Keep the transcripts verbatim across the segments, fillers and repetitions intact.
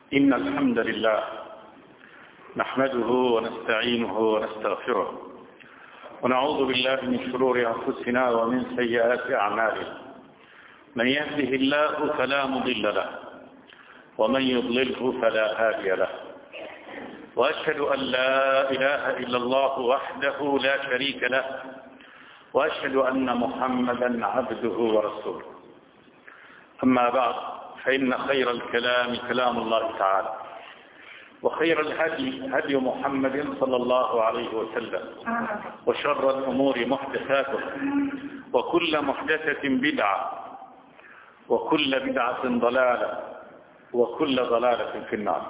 إن الحمد لله نحمده ونستعينه ونستغفره ونعوذ بالله من شرور أنفسنا ومن سيئات أعمالنا. من يهده الله فلا مضل له ومن يضلله فلا هادي له، وأشهد أن لا إله إلا الله وحده لا شريك له، وأشهد أن محمدا عبده ورسوله. أما بعد، فإن خير الكلام كلام الله تعالى، وخير الهدي هدي محمد صلى الله عليه وسلم، وشر الأمور محدثاتها، وكل محدثة بدعة، وكل بدعة ضلالة، وكل ضلالة في النار.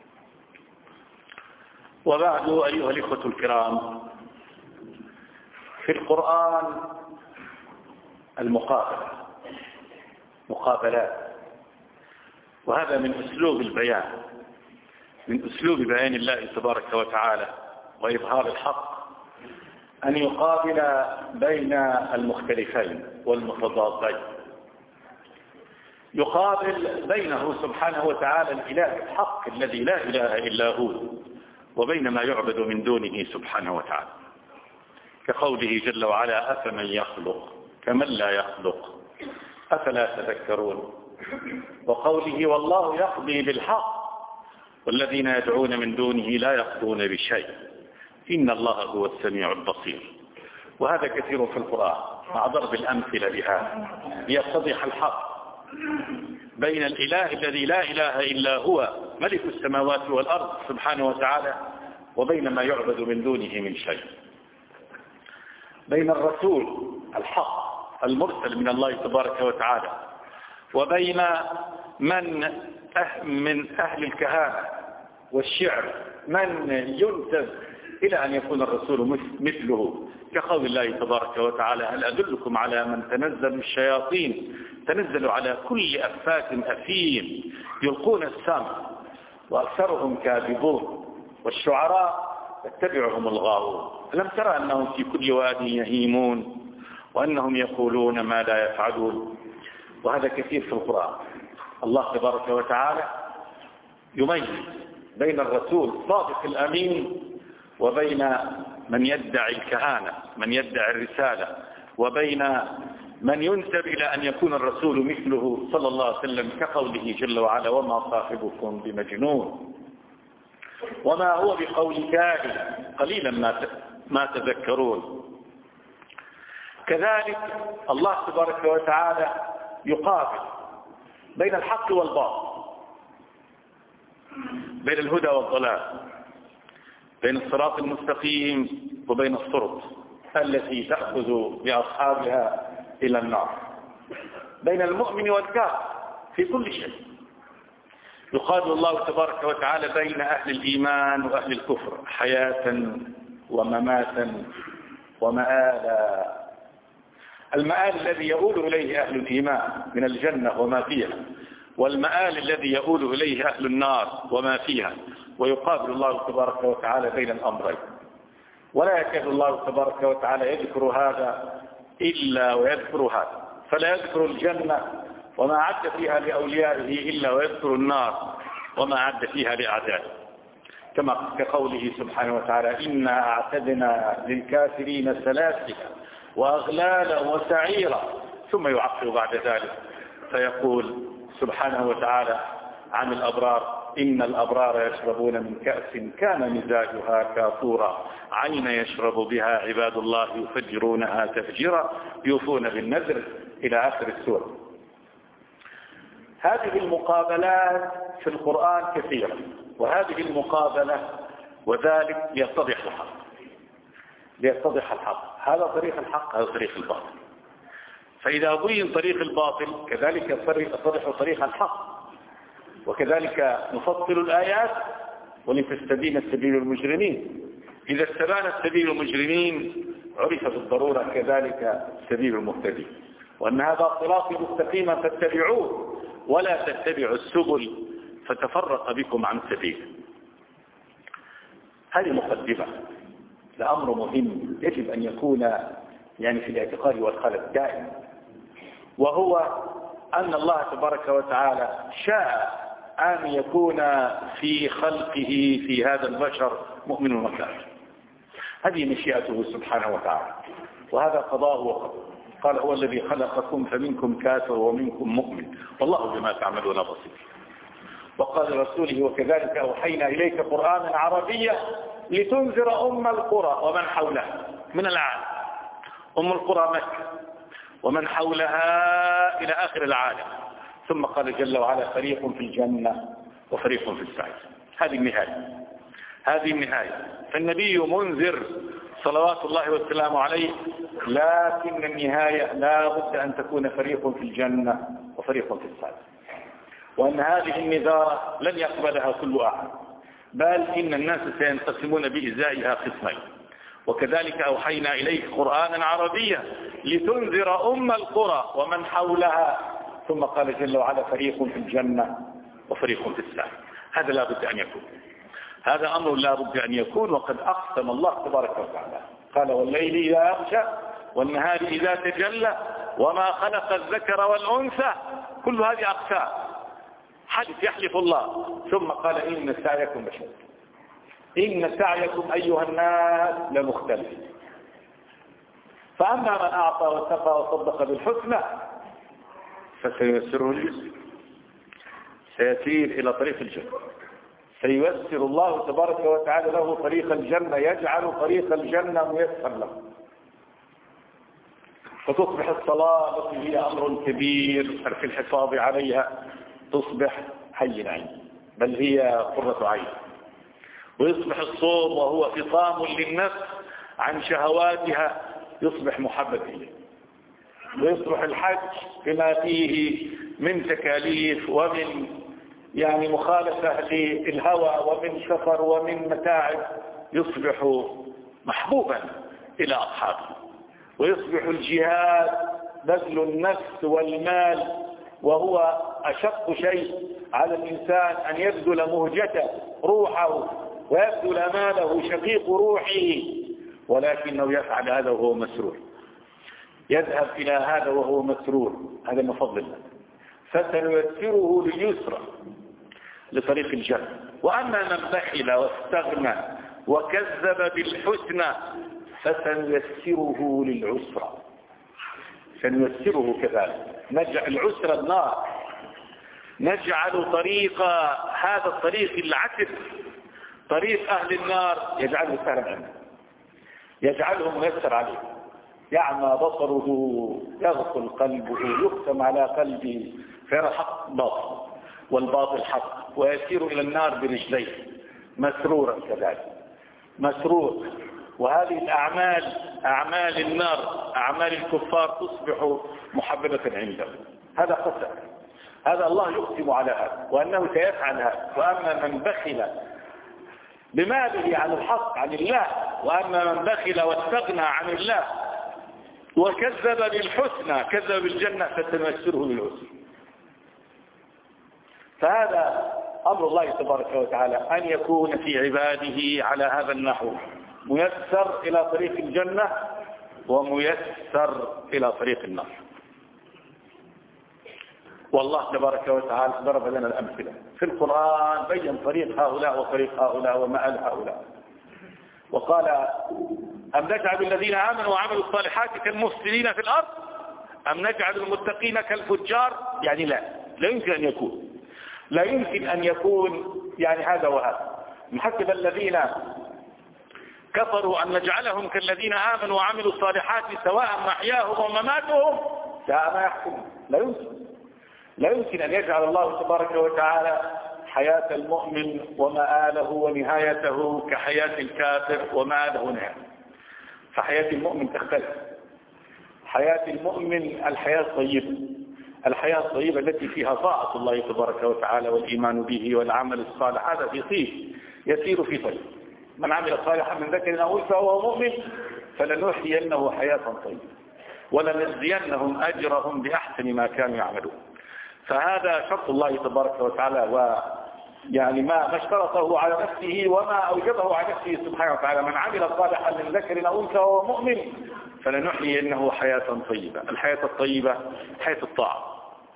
وبعد، أيها الإخوة الكرام، في القرآن المقابلة مقابلات، وهذا من أسلوب البيان، من أسلوب بيان الله تبارك وتعالى وإظهار الحق، أن يقابل بين المختلفين والمتضادين، يقابل بينه سبحانه وتعالى الإله الحق الذي لا إله إلا هو، وبين ما يعبد من دونه سبحانه وتعالى، كقوله جل وعلا: أفمن يخلق كمن لا يخلق أفلا تذكرون، وقوله: والله يقضي بالحق والذين يدعون من دونه لا يقضون بشيء إن الله هو السميع البصير. وهذا كثير في القرآن، مع ضرب الأمثلة بها ليتضح الحق بين الإله الذي لا إله إلا هو ملك السماوات والأرض سبحانه وتعالى، وبين ما يعبد من دونه من شيء، بين الرسول الحق المرسل من الله تبارك وتعالى، وبين من من أهل الكهانة والشعر من ينسب إلى أن يكون الرسول مثله، كقول الله تبارك وتعالى: هل أدلكم على من تنزل الشياطين تنزل على كل أفاك أثيم يلقون السمع وأكثرهم كاذبون والشعراء يتبعهم الغاوون ألم ترى أنهم في كل واد يهيمون وأنهم يقولون ما لا يفعلون. وهذا كثير في القرآن. الله تبارك وتعالى يميز بين الرسول الصادق الأمين وبين من يدعي الكهانة، من يدعي الرسالة، وبين من ينسب إلى أن يكون الرسول مثله صلى الله عليه وسلم، كقوله جل وعلا: وما صاحبكم بمجنون وما هو بقول كاهن قليلا ما ما تذكرون. كذلك الله تبارك وتعالى يقابل بين الحق والباطل، بين الهدى والضلال، بين الصراط المستقيم وبين الصراط التي تأخذ بأصحابها إلى النار، بين المؤمن والكافر في كل شيء. يقابل الله تبارك وتعالى بين أهل الإيمان وأهل الكفر حياة ومماتا ومآلا. المآل الذي يؤول إليه أهل الإيمان من الجنة وما فيها، والمآل الذي يؤول إليه أهل النار وما فيها. ويقابل الله تبارك وتعالى بين الأمرين، ولا يكاد الله تبارك وتعالى يذكر هذا إلا ويذكر هذا، فلا يذكر الجنة وما عد فيها لأوليائه إلا ويذكر النار وما عد فيها لأعدائه، كما كقوله سبحانه وتعالى: إنا أعتدنا للكافرين سلاسل وأغلالا وسعيرا، ثم يعقب بعد ذلك فيقول سبحانه وتعالى عن الأبرار: إن الأبرار يشربون من كأس كان مزاجها كافورا عين يشرب بها عباد الله يفجرونها تفجيرا يوفون بالنذر، إلى آخر السورة. هذه المقابلات في القرآن كثيرة، وهذه المقابلة وذلك ليتضح الحق، ليتضح الحق. هذا طريق الحق، هذا طريق الباطل. فإذا بين طريق الباطل كذلك يتضح طريق الحق، وكذلك نفصل الآيات ولتستبين سبيل المجرمين. إذا استبان سبيل المجرمين عرف بالضرورة كذلك سبيل المهتدين، وأن هذا صراطي مستقيما فاتبعوه ولا تتبعوا السبل فتفرق بكم عن سبيله. هذه مقدمة لأمر مهم يجب أن يكون يعني في الاعتقاد والقلب دائما، وهو أن الله تبارك وتعالى شاء أن يكون في خلقه في هذا البشر مؤمن وكافر. هذه مشيئته سبحانه وتعالى، وهذا قضاءه وقدره. قال هو الذي خلقكم فمنكم كافر ومنكم مؤمن والله بما تعملون بصير. وقال لرسوله وكذلك أوحينا إليك قرآنا عربيا لتنذر أم القرى ومن حولها من العالم. أم القرى مكة ومن حولها إلى آخر العالم. ثم قال جل وعلا فريق في الجنة وفريق في السعير. هذه النهاية، هذه النهاية. فالنبي منذر صلوات الله والسلام عليه، لكن النهاية لا بد أن تكون فريق في الجنة وفريق في السعير، وأن هذه النذارة لن يقبلها كل أحد، بل إن الناس سينقسمون بإزائها قسمين. وكذلك أوحينا إليك قرآنا عربيا لتنذر أم القرى ومن حولها. ثم قال جل وعلا فريق في الجنة وفريق في السعير. هذا لا بد أن يكون، هذا أمر لا بد أن يكون. وقد أقسم الله تبارك وتعالى قال والليل إذا يغشى والنهار إذا تجلى وما خلق الذكر والأنثى. كل هذه أقسام، حدث يحلف الله. ثم قال إن سعيكم لشتى، إن سعيكم أيها الناس لمختلف. فأما من أعطى واتقى وصدق بالحسنى فسييسره اليسر، سيسير إلى طريق الجنة، سييسر الله تبارك وتعالى له طريق الجنة، يجعل طريق الجنة ميسر له. فتصبح الصلاة التي هي أمر كبير في الحفاظ عليها تصبح حي عين، بل هي قرة عين. ويصبح الصوم وهو فطام للنفس عن شهواتها يصبح محبب إليه. ويصبح الحج بما فيه من تكاليف ومن يعني مخالفة للهوى ومن سفر ومن متاعب يصبح محبوبا إلى أصحابه. ويصبح الجهاد بذل النفس والمال، وهو أشق شيء على الإنسان أن يبذل مهجته روحه ويبذل ماله شقيق روحه، ولكنه يفعل هذا وهو مسرور، يذهب إلى هذا وهو مسرور. هذا من فضل الله. فسنيسره لليسرى لطريق الجنة. وأما من بخل واستغنى وكذب بالحسنى فسنيسره للعسرى. سنيسره كذلك، نجعل العسرى النار، نجعل طريق هذا الطريق العسر طريق أهل النار يجعله سهلا عنه، يجعله ميسر عليه. يعمى بصره، يغفل قلبه، يختم على قلبه فيرى الحق باطل والباطل حق، ويسير إلى النار برجليه مسرورا كذلك، مسرور. وهذه الأعمال أعمال النار أعمال الكفار تصبح محببة عنده. هذا قسم، هذا الله يقسم على هذا وأنه سيفعل هذا. وأما من بخل بماله عن الحق عن الله، وأما من بخل واستغنى عن الله وكذب بالحسنى كذب بالجنة فسنيسره للعسر. فهذا أمر الله تبارك وتعالى أن يكون في عباده على هذا النحو، ميسر إلى طريق الجنة وميسر إلى طريق النار. والله تبارك وتعالى ضرب لنا الأمثلة في القرآن، بين طريق هؤلاء وطريق هؤلاء ومآل هؤلاء. وقال أم نجعل الذين آمنوا وعملوا الصالحات كالمفسدين في الأرض أم نجعل المتقين كالفجار. يعني لا لا يمكن أن يكون لا يمكن أن يكون يعني هذا وهذا. محسب الذين كفروا أن نجعلهم كالذين آمنوا وعملوا الصالحات سواء محياهم ومماتهم ساء ما يحكمون. لا يمكن لا يمكن أن يجعل الله تبارك وتعالى حياة المؤمن ومآله ونهايته كحياة الكافر ومآله ونهايته. فحياة المؤمن تختلف. حياة المؤمن الحياة الطيبة، الحياة الطيبة التي فيها طاعة الله تبارك وتعالى والإيمان به والعمل الصالح. هذا في طيب يسير في طيب. من عمل صالحا من ذكر أو أنثى وهو مؤمن فلنحيينه حياة طيبة ولنجزينهم أجرهم بأحسن ما كانوا يعملون. فهذا شرط الله تبارك وتعالى، ويعني ما ما اشترطه على نفسه وما أوجبه على نفسه سبحانه وتعالى. من عمل صالحا من ذكر أو أنثى وهو مؤمن فلنحيينه حياة طيبة. الحياة الطيبة حياة الطاعة.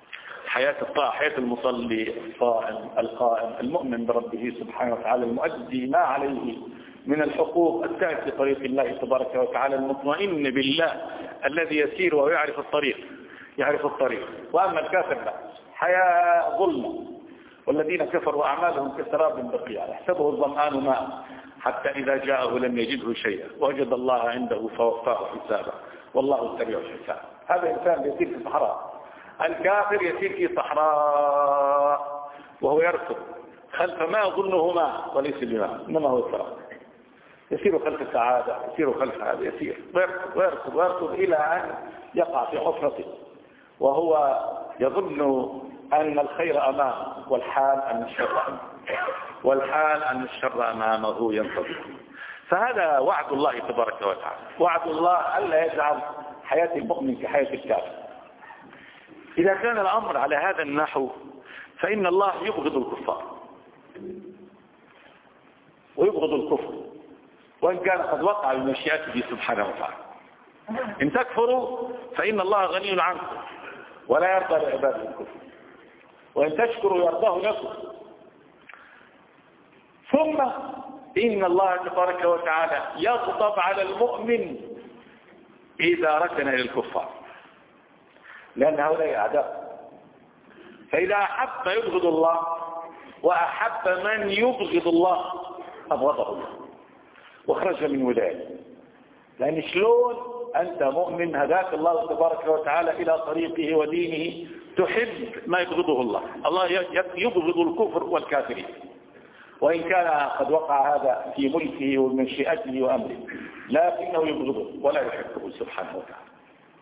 حياة الطاعة، حياة المصلي الصائم القائم المؤمن بربه سبحانه وتعالى المؤدي ما عليه من الحقوق السائر في طريق الله تبارك وتعالى المطمئن بالله الذي يسير ويعرف الطريق يعرف الطريق. وأما الكافر لا، حياة ظلمة. والذين كفروا أعمالهم كسراب بقيع يحسبه الظمآن ماء حتى إذا جاءه لم يجده شيئا وجد الله عنده فوفاه حسابه والله سريع الحساب. هذا إنسان يسير في صحراء، الكافر يسير في صحراء وهو يركض خلف ما يظنه ماء وليس بماء إنما هو سراب، يسير خلف السعادة، يسير خلف هذا، يسير ويركض ويركض ويركض إلى أن يقع في حفرته وهو يظن أن الخير أمامه والحال أن الشر والحال أن الشر أمامه ينتظر. فهذا وعد الله تبارك وتعالى، وعد الله ألا يجعل حياة المؤمن كحياة الكافر. إذا كان الأمر على هذا النحو فإن الله يبغض الكفار ويبغض الكفر وإن كان قد وقع بمشيئته سبحانه وتعالى. إن تكفروا فإن الله غني عنكم ولا يرضى لعباده الكفر، وإن تشكروا يرضاه لكم. ثم إن الله تبارك وتعالى يغضب على المؤمن إذا ركن إلى الكفار لأن هؤلاء أعداء. فإذا أحب يبغض الله وأحب من يبغض الله أبغضه الله وخرج من ولايته. لأن شلون أنت مؤمن هداك الله تبارك وتعالى إلى طريقه ودينه تحب ما يبغضه الله؟ الله يبغض الكفر والكافرين وإن كان قد وقع هذا في ملكه ومشيئته وأمره، لكنه يبغضه ولا يحبه سبحانه وتعالى.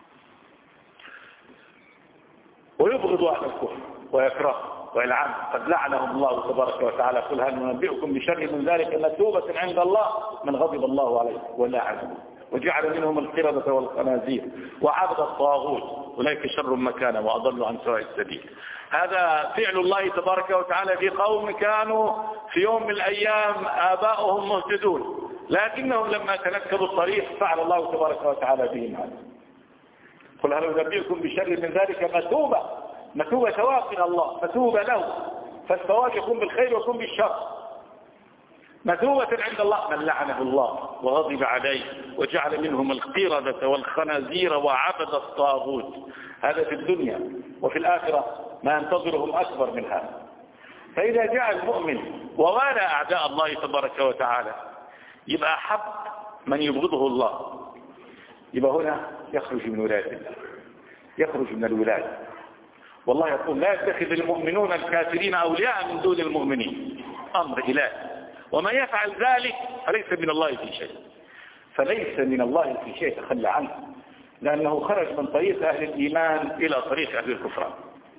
ويبغض أهل الكفر ويكرهه ويلعنه، قد لعنهم الله تبارك وتعالى. قل هل ننبئكم بشر من ذلك مثوبة عند الله من غضب الله عليه ولعنه وجعل منهم القردة والخنازير وعبد الطاغوت أولئك شر مكانا وأضل عن سواء السبيل. هذا فعل الله تبارك وتعالى في قوم كانوا في يوم من الأيام آباؤهم مهتدون، لكنهم لما تنكبوا الطريق فعل الله تبارك وتعالى بهم هذا. قل هل ننبئكم بشر من ذلك مثوبة، مثوبة ثواب من الله، مثوبة له، فالثواب يكون بالخير ويكون بالشر. مثوبة عند الله من لعنه الله وغضب عليه وجعل منهم القردة والخنازير وعبد الطاغوت. هذا في الدنيا، وفي الآخرة ما ينتظرهم أكبر من هذا. فإذا جاء المؤمن ووالى أعداء الله تبارك وتعالى يبقى أحب من يبغضه الله، يبقى هنا يخرج من ولاية الله، يخرج من الولاية. والله يقول لا يتخذ المؤمنون الكافرين أولياء من دون المؤمنين، أمر إلهي، ومن يفعل ذلك فليس من الله في شيء. فليس من الله في شيء تخلى عنه، لأنه خرج من طريق أهل الإيمان إلى طريق أهل الكفران.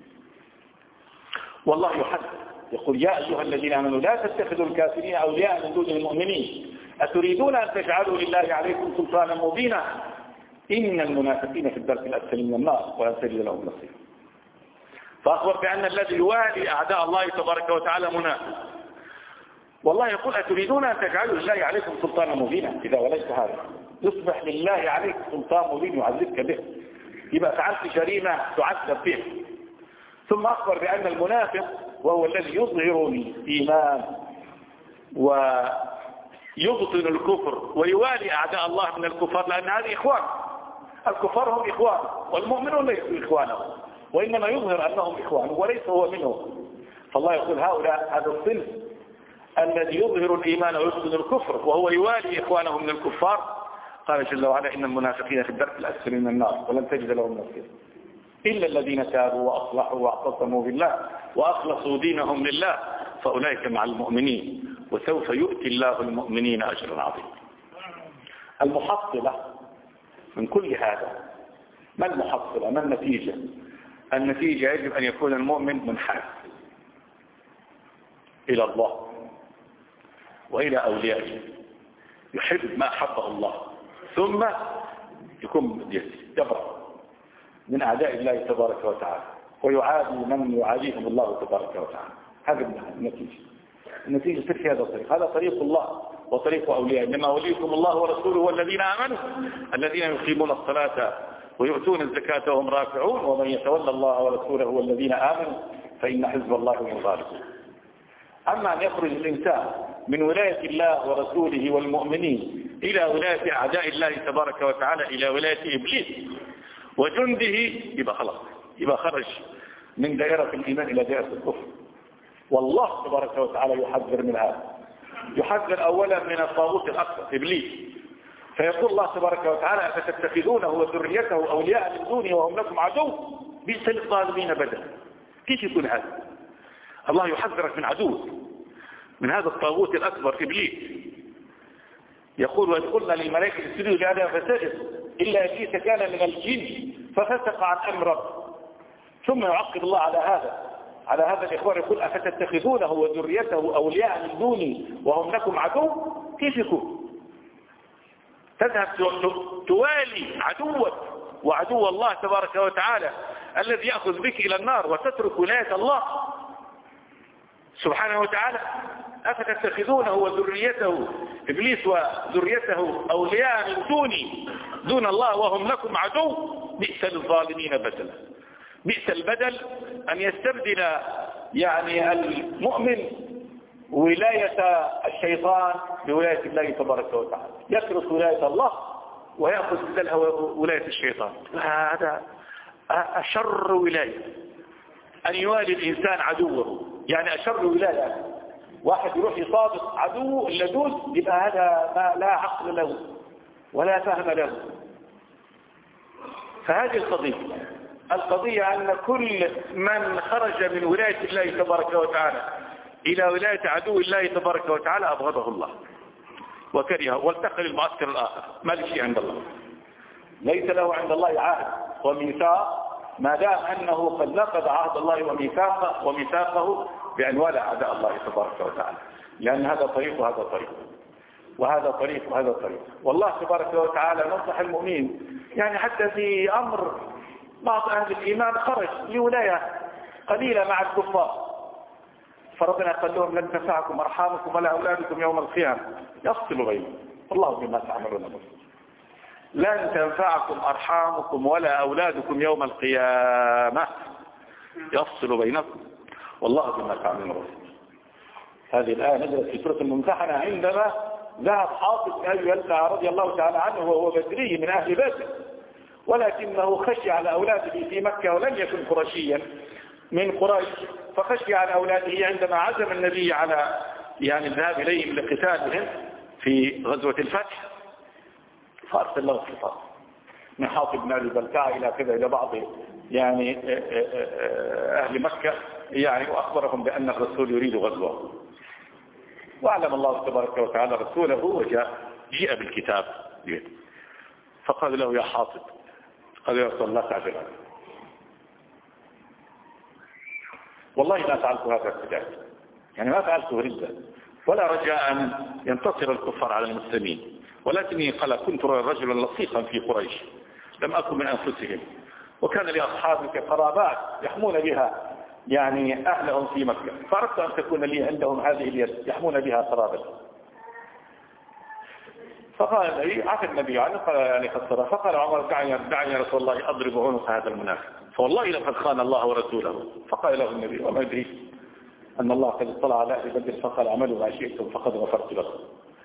والله يحدث يقول يا أيها الذين آمنوا لا تتخذوا الكافرين أولياء من دون المؤمنين أتريدون أن تجعلوا لله عليكم سلطانا مبينا إن المنافقين في الدرك الأسفل من النار ولا تجد لهم نصير. فأخبر بأن الذي يوالي أعداء الله تبارك وتعالى منافق. والله يقول أتريدون أن تجعلوا لله عليكم سلطانا مبينا، إذا وليس هذا يصبح لله عليك سلطان مبين يعذبك به، يبقى فعلت جريمة تعذب به. ثم أخبر بأن المنافق وهو الذي يظهر الإيمان ويبطن الكفر ويوالي أعداء الله من الكفار، لأن هذه إخوان، الكفار هم إخوان والمؤمنون ليسوا إخوانهم، وإنما يظهر أنهم إخوان وليس هو منهم. فالله يقول هؤلاء هذا الصنف الذي يظهر الإيمان ويبطن الكفر وهو يوالي إخوانه من الكفار، قال جل وعلا إن المنافقين في الدرك الأسفل من النار ولن تجد لهم نصير إلا الذين تابوا وأصلحوا واعتصموا بالله وأخلصوا دينهم لله فأولئك مع المؤمنين وسوف يؤتي الله المؤمنين أجرا عظيما. المحصلة من كل هذا، ما المحصلة؟ ما النتيجة؟ النتيجة يجب أن يكون المؤمن منحاز إلى الله وإلى أوليائه، يحب ما أحبه الله، ثم يكون يبرأ من أعداء الله تبارك وتعالى ويعادي من يعاديهم الله تبارك وتعالى. هذا النتيجة. النتيجة تلك هذا الطريق، هذا طريق الله وطريق أولياء. إنما وليكم الله ورسوله والذين آمنوا الذين يقيمون الصلاة ويؤتون الزكاة وهم راكعون ومن يتولى الله ورسوله والذين آمنوا فإن حزب الله هم الغالبون. أما أن يخرج الإنسان من ولاية الله ورسوله والمؤمنين إلى ولاية أعداء الله تبارك وتعالى، إلى ولاية إبليس وجنده، يبقى خلاص، يبقى خرج من دائرة الإيمان إلى دائرة الكفر. والله تبارك وتعالى يحذر من هذا، يحذر أولا من الطاغوت الأكبر إبليس، فيقول الله تبارك وتعالى أفتتخذونه وذريته أولياء من دوني وهم لكم عدو بئس للظالمين بدلا. كيف يكون هذا؟ الله يحذرك من عدو، من هذا الطاغوت الأكبر إبليس. يقول وإذ قلنا للملائكة اسجدوا لآدم فسجد إلا إبليس كان من الجن ففسق عن أمر ربه. ثم يعقب الله على هذا على هذا الإخبار يقول أفتتخذونه وذريته أولياء من دوني وهم لكم عدو. كيف يكون؟ تذهب توالي عدوك وعدو الله تبارك وتعالى الذي يأخذ بك إلى النار وتترك ولاية الله سبحانه وتعالى. أفتتخذونه وذريته إبليس وذريته أولياء من دوني دون الله وهم لكم عدو بئس للظالمين بدلا. بئس البدل أن يستبدل يعني المؤمن ولاية الشيطان بولاية الله تبارك وتعالى، يترك ولاية الله ويأخذ بدلها ولاية الشيطان. هذا أشر ولاية، أن يوالي الإنسان عدوه، يعني أشر ولاية. واحد يروح يصادق عدو اللدود، يبقى هذا ما لا عقل له ولا فهم له. فهذه القضية القضية أن كل من خرج من ولاية الله تبارك وتعالى إلى ولاية عدو الله تبارك وتعالى أبغضه الله وكرهه والتقى للمعسكر الآخر، ما له شيء عند الله، ليس له عند الله عهد وميثاق ما دام أنه قد نقض عهد الله وميثاقه وميثاقه بأن والى أعداء الله تبارك وتعالى، لأن هذا طريق وهذا طريق وهذا طريق وهذا طريق. والله تبارك وتعالى نصح المؤمنين، يعني حتى في أمر بعض أهل الإيمان خرج لولاية قليلة مع الكفار، فربنا قال لهم لن تنفعكم أرحامكم ولا أولادكم يوم القيامة يفصل بينكم والله بما تعملون بصير. لن تنفعكم أرحامكم ولا أولادكم يوم القيامة يفصل بينكم والله بما تعملون بصير. هذه الآية نزلت في سورة الممتحنة عندما ذهب حاطب بن أبي بلتعة رضي الله تعالى عنه وهو بدري من أهل بدر، ولكنه خشي على أولاده في مكة ولم يكن قرشيا من قريش، فخشي على أولاده عندما عزم النبي على يعني الذهاب إليهم لقتالهم في غزوة الفتح، فأرسل له خطاب من حاطب بن أبي بلتعة إلى كذا إلى بعض يعني أهل مكة يعني وأخبرهم بأن الرسول يريد غزوه، وأعلم الله تبارك وتعالى رسوله وجاء جاء بالكتاب فقال له يا حاطب، قال يا رسول الله تعجل والله ما فعلت هذا ابتداء، يعني ما فعلته ردة ولا رجاء أن ينتصر الكفار على المسلمين، ولكني قال كنت رجلا لصيقا في قريش لم أكن من أنفسهم، وكان لأصحابك قرابات يحمون بها يعني أهلهم في مكة، فأردت أن تكون لي عندهم هذه اليد يحمون بها قرابتهم. فقال النبي عفى النبي عنه قال يعني خسر، فقال عمر دعني دعني يا رسول الله أضرب عنق هذا المنافق فوالله لقد خان الله ورسوله. فقال له النبي وما يدري أن الله قد اطلع على أهل بدر فقال اعملوا ما شئتم فقد غفرت لكم.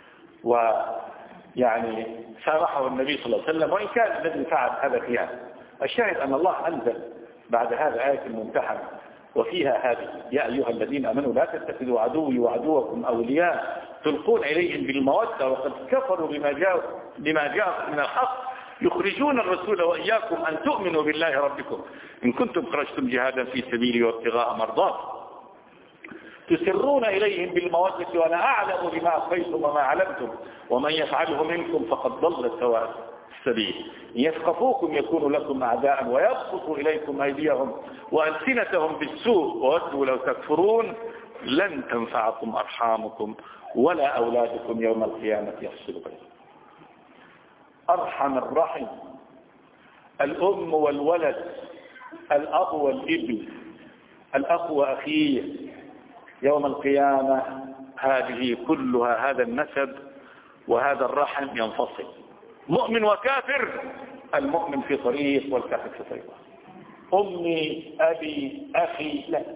ويعني سامحه النبي صلى الله عليه وسلم، وإن كان الذي فعل هذا خيانة. الشاهد أن الله أنزل بعد هذا آية الممتحنة وفيها هذه يا أيها الذين أمنوا لا تتخذوا عدوي وعدوكم أولياء تلقون إليهم بالمودة وقد كفروا بما جاء بما جاء من الحق يخرجون الرسول وإياكم أن تؤمنوا بالله ربكم إن كنتم خرجتم جهادا في سبيلي وابتغاء مرضات تسرون إليهم بالمودة وأنا أعلم بما أخفيتم وما علمتم ومن يفعله منكم فقد ضل سواء السبيل إن يثقفوكم يكونوا لكم أعداء ويبسطوا إليكم أيديهم وألسنتهم بالسوء وودوا لو تكفرون لن تنفعكم أرحامكم ولا أولادكم يوم القيامة يفصل بينكم. أرحم الرحم الأم والولد، الأب والابن، الأخ وأخيه يوم القيامة، هذه كلها هذا النسب وهذا الرحم ينفصل. مؤمن وكافر المؤمن في طريق والكافر في طريق. أمي أبي أخي لا.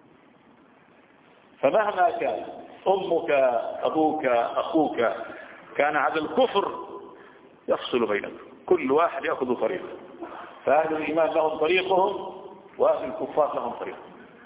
فمهما كان أمك أبوك أخوك كان على الكفر يفصل بينهم، كل واحد يأخذ طريقه، فأهل الإيمان لهم طريقهم وأهل الكفار لهم طريقهم.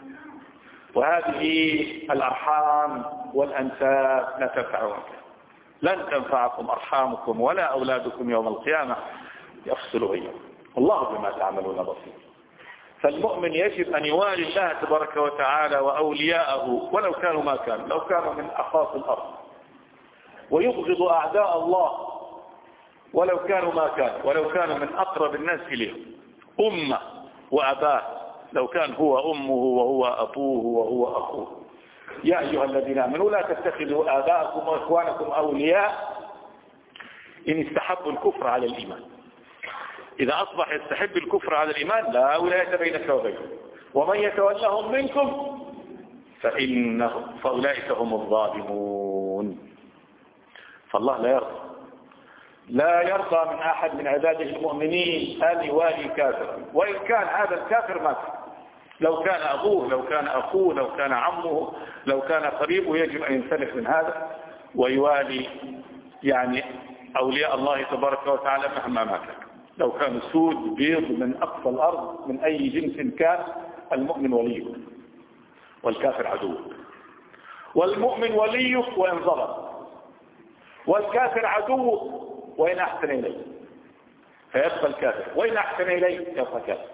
وهذه الأرحام والأنساب لا تنفعهم، لن تنفعكم أرحامكم ولا أولادكم يوم القيامة، يفصل بينهم، الله بما تعملون بصير. فالمؤمن يجب أن يوالي الله تبارك وتعالى وأولياءه ولو كانوا ما كانوا، لو كانوا من أخاص الأرض، ويبغض أعداء الله ولو كانوا ما كانوا، ولو كانوا من أقرب الناس إليه، أمه وأباه، لو كان هو أمه وهو أبوه وهو أخوه. يا أيها الذين آمنوا لا تتخذوا آباءكم وإخوانكم أولياء إن استحبوا الكفر على الإيمان. إذا أصبح يستحب الكفر على الإيمان لا ولاية بينك وبينهم، ومن يتولهم منكم فإنهم فأولئك هم الظالمون. فالله لا يرضى لا يرضى من أحد من عباده المؤمنين أن يوالي كافرا، وإن كان هذا الكافر مات، لو كان أبوه لو كان أخوه لو كان عمه لو كان قريبه، يجب أن ينسلخ من هذا ويوالي يعني أولياء الله تبارك وتعالى مهما ما كان، لو كان سود بيض من أقصى الأرض من أي جنس كان، المؤمن وليه والكافر عدوه. والمؤمن وليه وإن ظلم، والكافر عدوه وإن أحسن إليه فيبقى الكافر، وإن أحسن إليه يبقى كافر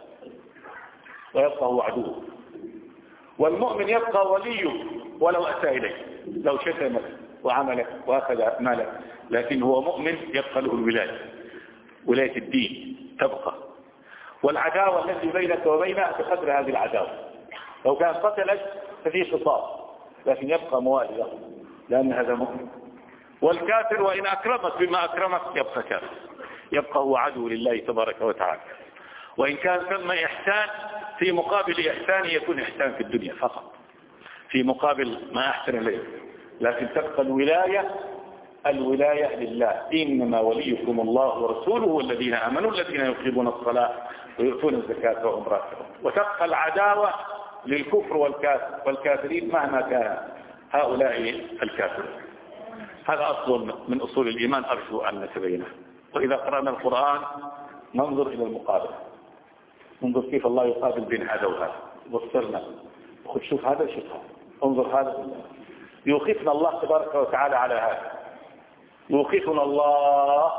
ويبقى هو عدوه. والمؤمن يبقى وليه ولو أتى إليه، لو شتمك وعملك وأخذ مالك، لكن هو مؤمن يبقى له الولاية، ولاية الدين تبقى. والعداوة التي بينك وبينه بقدر هذه العداوة، لو كان قتلك ففي خصاص، لكن يبقى موالي له لأن هذا مؤمن. والكافر وإن أكرمك بما أكرمك يبقى كافر، يبقى هو عدو لله تبارك وتعالى. وإن كان ثم إحسان في مقابل إحسان يكون إحسان في الدنيا فقط، في مقابل ما أحسن إليه، لكن تبقى الولاية الولاية لله. إنما وليكم الله ورسوله والذين آمنوا الذين يقيمون الصلاة ويؤتون الزكاة وهم راكعون. وتبقى العداوة للكفر والكافر والكافرين مهما كان هؤلاء الكافرين. هذا أصل من أصول الإيمان أرجو أن نتبينه. وإذا قرأنا القرآن ننظر إلى المقابلة، ننظر كيف الله يقابل بين هذا وهذا، وصرنا خذ شوف هذا شوف هذا، انظر هذا، يوقفنا الله تبارك وتعالى على هذا، يوقفنا الله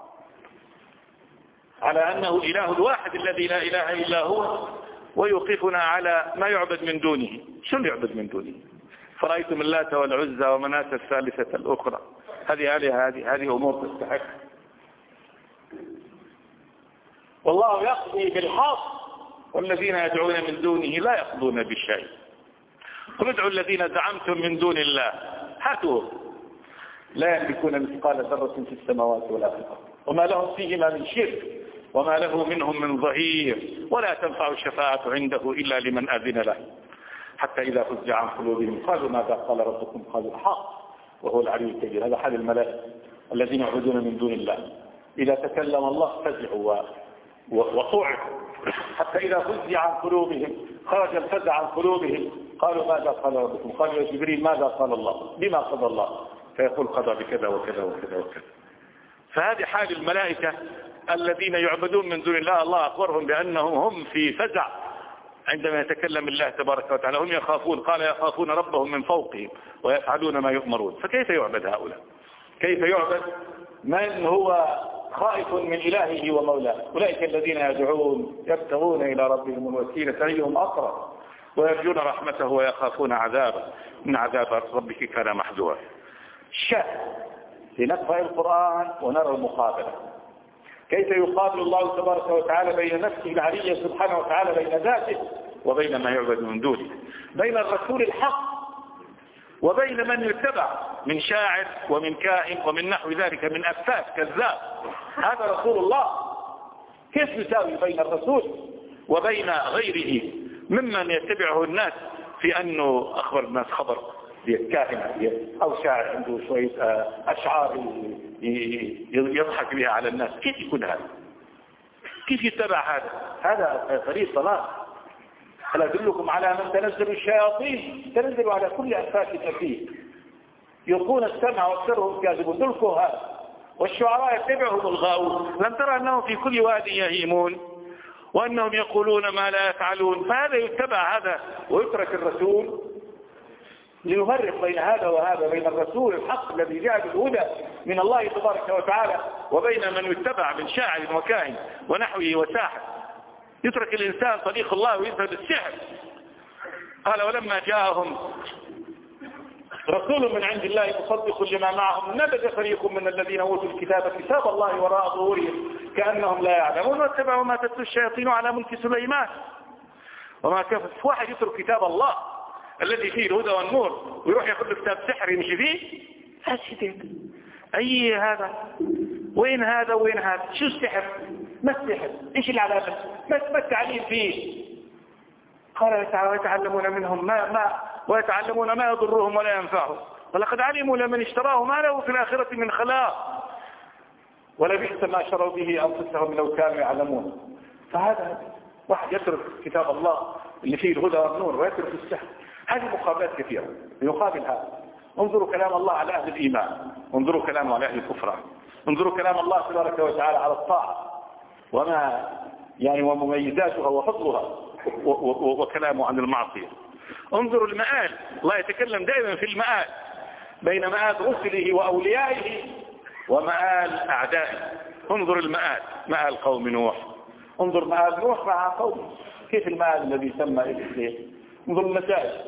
على أنه الإله الواحد الذي لا إله إلا هو، ويوقفنا على ما يعبد من دونه. شو يعبد من دونه؟ فرأيتم اللات والعزى ومناة الثالثة الأخرى، هذه آلهة، هذه هذه أمور تستحق. والله يقضي بالحق والذين يدعون من دونه لا يقضون بشيء. قل ادعوا الذين زعمتم من دون الله هاتوا لا يملكون مثقال ذرة في السماوات ولا في الأرض وما لهم فيهما من شرك وما له منهم من ظهير ولا تنفع الشفاعة عنده إلا لمن أذن له حتى إذا فزع عن قلوبهم قالوا ماذا قال ربكم قالوا الحق وهو العلي الكبير. هذا حال الملائكة الذين يعبدون من دون الله، إذا تكلم الله فزعوا وصعقوا حتى إذا فزع عن قلوبهم خرج الفزع عن قلوبهم قالوا ماذا قال ربكم قالوا يا جبريل ماذا قال الله بما قضى الله فيقول قضى بكذا وكذا وكذا وكذا. فهذه حال الملائكة الذين يعبدون من دون الله. الله أخبرهم بأنهم هم في فزع عندما يتكلم الله تبارك وتعالى، هم يخافون، قال يخافون ربهم من فوقهم ويفعلون ما يؤمرون. فكيف يعبد هؤلاء؟ كيف يعبد من هو خائف من إلهه ومولاه؟ أولئك الذين يدعون يبتغون إلى ربهم الوسيلة أيهم أقرب ويرجون رحمته ويخافون عذابه إن عذاب ربك كان محذورا. الشاهد لنقرأ القرآن ونرى المقابلة، كيف يقابل الله تبارك وتعالى بين نفسه العلية سبحانه وتعالى بين ذاته وبين ما يعبد من دونه، بين الرسول الحق وبين من يتبع من شاعر ومن كائن ومن نحو ذلك من أفاك كذاب. هذا رسول الله، كيف يساوي بين الرسول وبين غيره ممن يتبعه الناس في أنه أخبر الناس خبر كائن أو شاعر عنده شوية أشعار يضحك بها على الناس؟ كيف يكون هذا؟ كيف يتبع هذا؟ هذا طريق ضلال. هل أدلكم على من تنزل الشياطين؟ تنزل على كل أفاك أثيم يلقون السمع واكثرهم كاذبون. دول الكهان والشعراء يتبعهم الغاوون. لم ترى أنهم في كل واد يهيمون وأنهم يقولون ما لا يفعلون؟ فهذا يتبع هذا ويترك الرسول ليفرق بين هذا وهذا، بين الرسول الحق الذي جاء بالهدى من الله تبارك وتعالى وبين من يتبع من شاعر وكاهن ونحوه وساحر. يترك الإنسان طريق الله ويذهب السحر. قال ولما جاءهم رسول من عند الله مصدق لما معهم نبذ فريق من الذين اوتوا الكتاب كتاب الله وراء ظهورهم كأنهم لا يعلمون واتبعوا ما تتلو الشياطين على ملك سليمان وما كفر. واحد يترك كتاب الله الذي فيه الهدى والنور ويروح ياخذ كتاب سحر يمشي فيه. هذا اي هذا؟ وين هذا وين هذا؟ شو السحر؟ ما السحر؟ ايش العلامه؟ ما التعليم فيه؟ قال تعالى ويتعلمون منهم ما ما ويتعلمون ما يضرهم ولا ينفعهم ولقد علموا لمن اشتراه ما له في الآخرة من خلاق ولبئس ما شروا به أنفسهم لو كانوا يعلمون. فهذا واحد يترك كتاب الله اللي فيه الهدى والنور ويترك السحر. هذه مقابلات كثيرة يقابل هذا. انظروا كلام الله على أهل الإيمان، انظروا كلامه على أهل الكفر، انظروا كلام الله تبارك وتعالى على الطاعة وما يعني ومميزاتها وفضلها وكلامه عن المعصية. انظروا المآل. الله يتكلم دائما في المآل بين مآل رسله وأوليائه ومآل أعدائه. انظر المآل، مآل قوم نوح، انظر مآل نوح مع قوم كيف المآل الذي سمى إليه. انظر المسائل.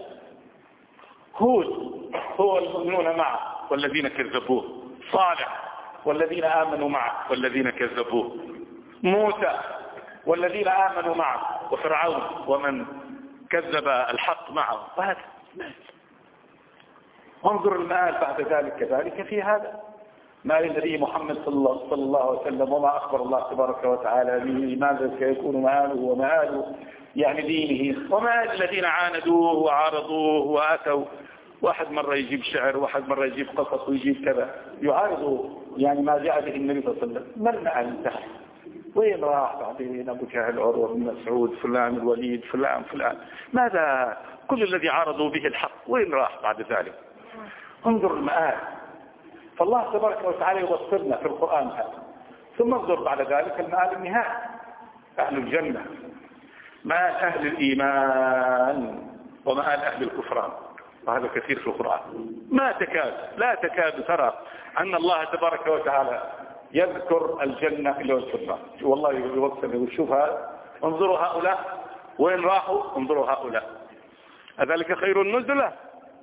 هود هو المؤمنون معه والذين كذبوه، صالح والذين آمنوا معه والذين كذبوه، موسى والذين آمنوا معه، وفرعون ومن كذب الحق معه. وهذا انظر المآل بعد ذلك كذلك في هذا مآل النبي محمد صلى الله عليه وسلم وما أخبر الله تبارك وتعالى به ماذا سيكون مآله ومآله يعني دينه، ومآل الذين عاندوه وعارضوه وآتوا. واحد مرة يجيب شعر، واحد مرة يجيب قصص ويجيب كذا، يعارضوا يعني ما جاء به النبي صلى الله عليه وسلم. ما المآل انتهى؟ وين راح بعدين أبو جهل، عروة بن مسعود، فلان الوليد، فلان فلان؟ ماذا كل الذي عارضوا به الحق وين راح بعد ذلك؟ انظر المآل. فالله تبارك وتعالى يبصرنا في القرآن هذا. ثم انظر بعد ذلك المآل النهائي، أهل الجنة، مآل أهل الإيمان ومآل أهل الكفران. وهذا كثير في القرآن. ما تكاد لا تكاد ترى أن الله تبارك وتعالى يذكر الجنة إلا والكفران. والله يوصل ويشوف هذا. انظروا هؤلاء وين راحوا، انظروا هؤلاء. أذلك خير النزلة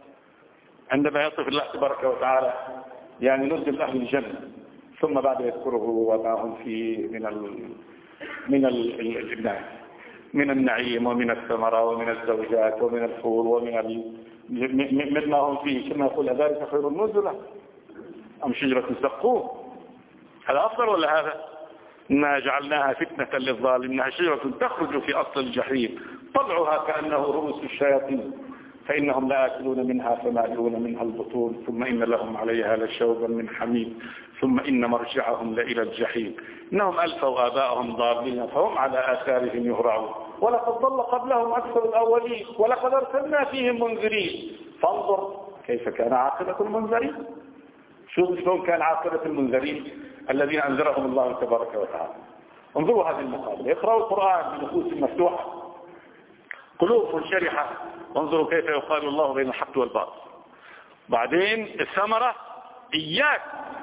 عندما يصف الله تبارك وتعالى يعني نزل أهل الجنة ثم بعد يذكره وما هم فيه من ال من ال من النعيم ومن الثمرة ومن الزوجات ومن الحور ومن ال مما هم فيه. كما يقول أذلك خير النزلة أم شجرة الزقوم؟ هذا أفضل ولا هذا؟ إنا جعلناها فتنة للظالمين، إنها شجرة تخرج في أصل الجحيم طلعها كأنه رؤوس الشياطين فإنهم لا يأكلون منها فمالئون منها البطون ثم إن لهم عليها لشوبا من حميم ثم إن مرجعهم لإلى الجحيم إنهم ألفوا آباءهم ضالين فهم على آثارهم يهرعون ولقد ضل قبلهم أكثر الأولين ولقد أرسلنا فيهم منذرين فانظر كيف كان عاقبة المنذرين. شوف شلون كان عاقبة المنذرين الذين أنذرهم الله تبارك وتعالى. انظروا هذه المقابلة، اقرأوا القرآن بنفوس مفتوحة قلوب شرحة. انظروا كيف يقال الله بين الحق والباطل. بعدين الثمرة إياك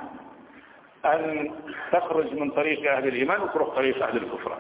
أن تخرج من طريق أهل الإيمان وتروح طريق أهل الكفر.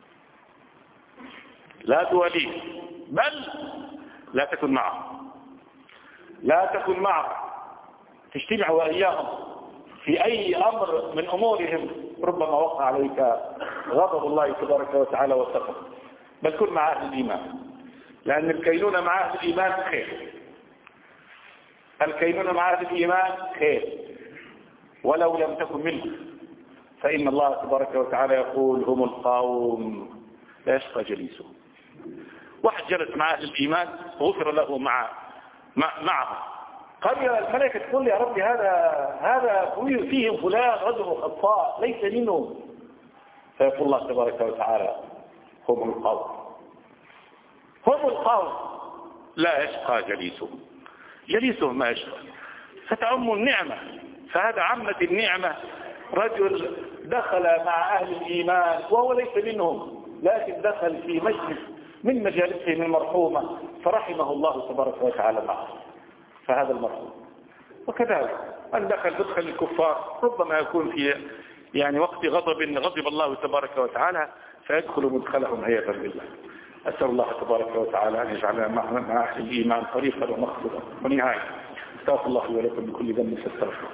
لا توليه بل لا تكن معه، لا تكن معه تجتمع وإياهم في أي أمر من أمورهم ربما وقع عليك غضب الله تبارك وتعالى وسخط، بل كن مع أهل الإيمان. لأن الكينونة مع أهل الإيمان خير، الكينونة مع أهل الإيمان خير ولو لم تكن منه، فإن الله تبارك وتعالى يقول هم القوم لا يشقى جليسهم. واحد جلس مع أهل الإيمان غفر له مع معه. قال يا الملائكة تقول يا ربي هذا هذا فيهم فلان رجل خطاء ليس منهم، فيقول الله تبارك وتعالى هم القوم هم القوم لا يشقى جليسهم جليسهم ما يشقى فتعم النعمة. فهذا عمت النعمة. رجل دخل مع أهل الإيمان وهو ليس منهم، لكن دخل في مجلس من مجالسهم المرحومة فرحمه الله تبارك وتعالى معه، فهذا المرحوم. وكذلك من دخل بدخل الكفار ربما يكون في يعني وقت غضب غضب الله تبارك وتعالى فيدخل مدخلهم عياذا بالله. أسأل الله تبارك وتعالى أن يجعلنا مع أهل الإيمان طريقا ومقصدا ونهاية. استغفر الله لي ولكم من كل ذنب فاستغفروه.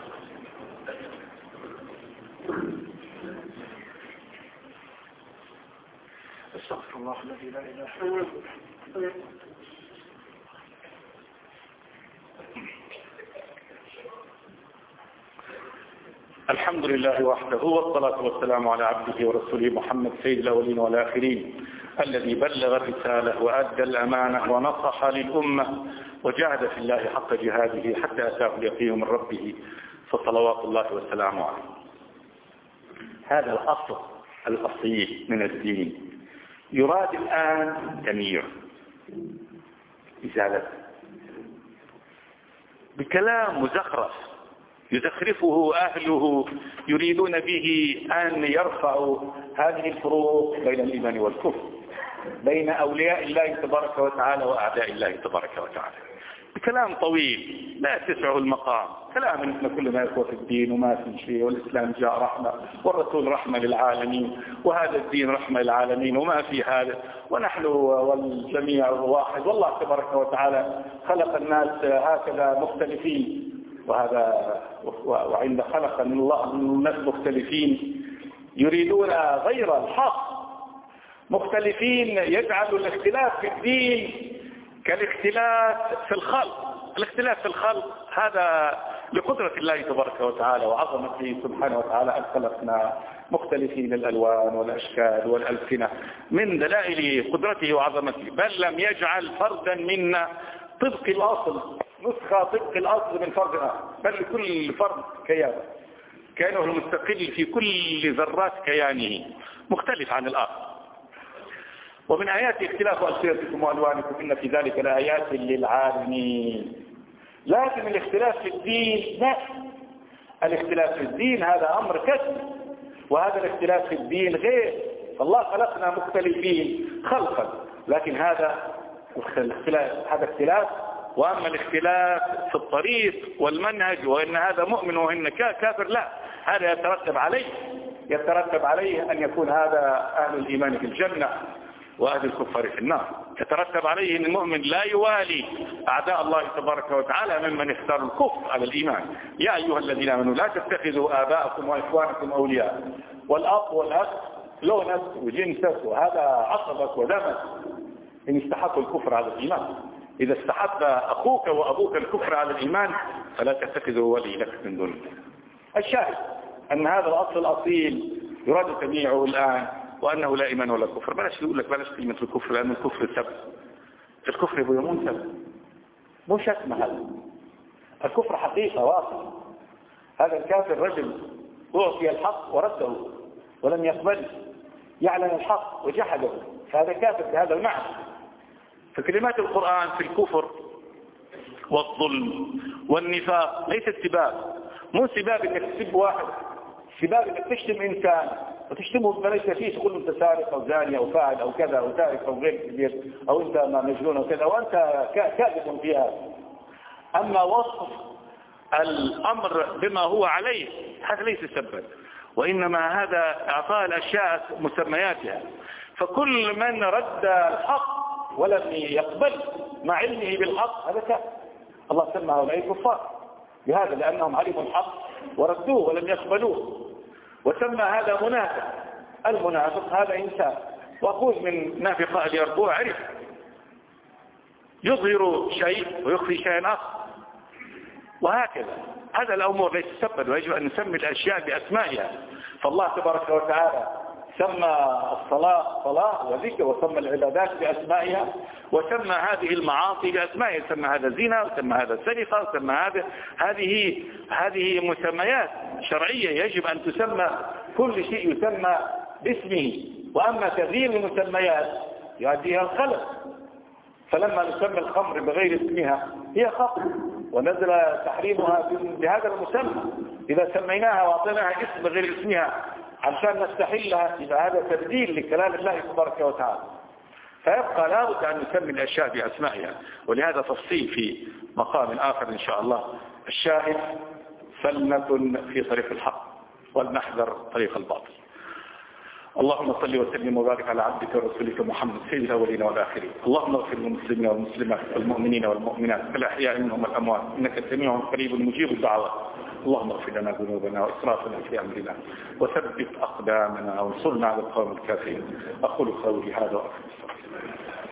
استغفر الله الذي لا اله الا هو. الحمد لله وحده والصلاة والسلام على عبده ورسوله محمد سيد الأولين والآخرين الذي بلغ الرسالة وأدى الأمانة ونصح للأمة وجاهد في الله حق جهاده حتى أتاه اليقين من ربه فصلوات الله وسلامه عليه. هذا الأصل الأصيل من الدين يراد الآن تمييع إزالته بكلام مزخرف يزخرفه أهله يريدون به أن يرفعوا هذه الفروق بين الإيمان والكفر، بين أولياء الله تبارك وتعالى وأعداء الله تبارك وتعالى، بكلام طويل لا تسعه المقام. كلام مثل كل ما يكون في الدين وما في شيء، والإسلام جاء رحمة والرسول رحمة للعالمين وهذا الدين رحمة للعالمين وما في هذا، ونحن والجميع واحد، والله تبارك وتعالى خلق الناس هكذا مختلفين، وهذا وعند خلق من الله الناس مختلفين يريدون غير الحق، مختلفين يجعل الاختلاف في الدين كالاختلاف في الخلق. الاختلاف في الخلق هذا لقدرة الله تبارك وتعالى وعظمته سبحانه وتعالى أن خلقنا مختلفين الألوان والأشكال والألسنة من دلائل قدرته وعظمته، بل لم يجعل فردا منا طبق الأصل نسخة طبق الأصل من فرد آخر، بل لكل فرد كيان كانه المستقل في كل ذرات كيانه مختلف عن الآخر. ومن آيات اختلاف ألسنتكم وألوانكم إن في ذلك لآيات للعالمين. لكن الاختلاف في الدين لا، الاختلاف في الدين هذا أمر كسب، وهذا الاختلاف في الدين غير. فالله خلقنا مختلفين خلقا، لكن هذا اختلاف هذا اختلاف. وأما الاختلاف في الطريق والمنهج وإن هذا مؤمن وإن كافر لا، هذا يترتب عليه يترتب عليه أن يكون هذا أهل الإيمان في الجنة وأهل الكفار في النار. يترتب عليه أن المؤمن لا يوالي أعداء الله تبارك وتعالى ممن اختار الكفر على الإيمان. يا أيها الذين آمنوا لا تتخذوا آباءكم وإخوانكم أولياء، والأب والأخ لونك وجنسك وهذا عصبك ودمك إن استحقوا الكفر على الإيمان. إذا استحب أخوك وأبوك الكفر على الإيمان فلا تتخذوا ولي لك من دون الله. الشاهد أن هذا الأصل الأصيل يراد تبيعه الآن، وأنه لا إيمان ولا كفر. بلاش يقول لك بلاش كلمة الكفر، لأن الكفر سبب. الكفر هو يمون سبب، مش اسمه هذا. الكفر حقيقة واصل. هذا الكافر رجل أعطي الحق ورده ولم يقبل، يعلم الحق وجحده، فهذا كافر بهذا المعنى. فكلمات القرآن في الكفر والظلم والنفاق ليست سباب، مو سباب انك تسب واحد، سباب انك تشتم انسان وتشتمه بما ليس فيه، تقول انت سارق او زاني او فاعل او كذا او تارك او غير كبير او انت مجنون او كذا وانت كاذب فيها. اما وصف الامر بما هو عليه هذا ليس سبا، وانما هذا اعطاء الاشياء مسمياتها. فكل من رد الحق ولم يقبل مع علمه بالحق هذا كافر. الله سمى هؤلاء كفار بهذا لأنهم علموا الحق وردوه ولم يقبلوه، وسمى هذا منافق. المنافق هذا إنسان وأخوذ من نافق أهل يربوع عرف يظهر شيء ويخفي شيئا آخر، وهكذا. هذا الأمور ليس سبا، ويجب أن نسمي الأشياء بأسمائها. فالله تبارك وتعالى سمى الصلاة صلاة وذكر، وسمى العبادات بأسمائها، وسمى هذه المعاصي بأسمائها. سمى هذا زنا، وسمى هذا سرقة، وسمى هذا هذه هذه مسميات شرعية يجب أن تسمى. كل شيء يسمى باسمه، وأما تغيير المسميات يؤديها الخلل. فلما نسمي الخمر بغير اسمها هي خمر ونزل تحريمها بهذا المسمى، إذا سميناها واعطيناها اسم غير اسمها عشان نستحلها يبقى هذا تبديل لكلام الله تبارك وتعالى. فيبقى لابد أن نسمي الأشياء بأسمائها، ولهذا تفصيل في مقام آخر إن شاء الله. الشاهد فلنكن في طريق الحق ولنحذر طريق الباطل. اللهم صل وسلم وبارك على عبدك ورسولك محمد سيد الأولين والآخرين. اللهم اغفر للمسلمين والمسلمات والمؤمنين والمؤمنات الأحياء منهم والأموات إنك سميع قريب مجيب الدعوات. اللهم اغفر لنا ذنوبنا وإسرافنا في أمرنا وثبت أقدامنا وانصرنا على القوم الكافرين. أقول قولي هذا وأقول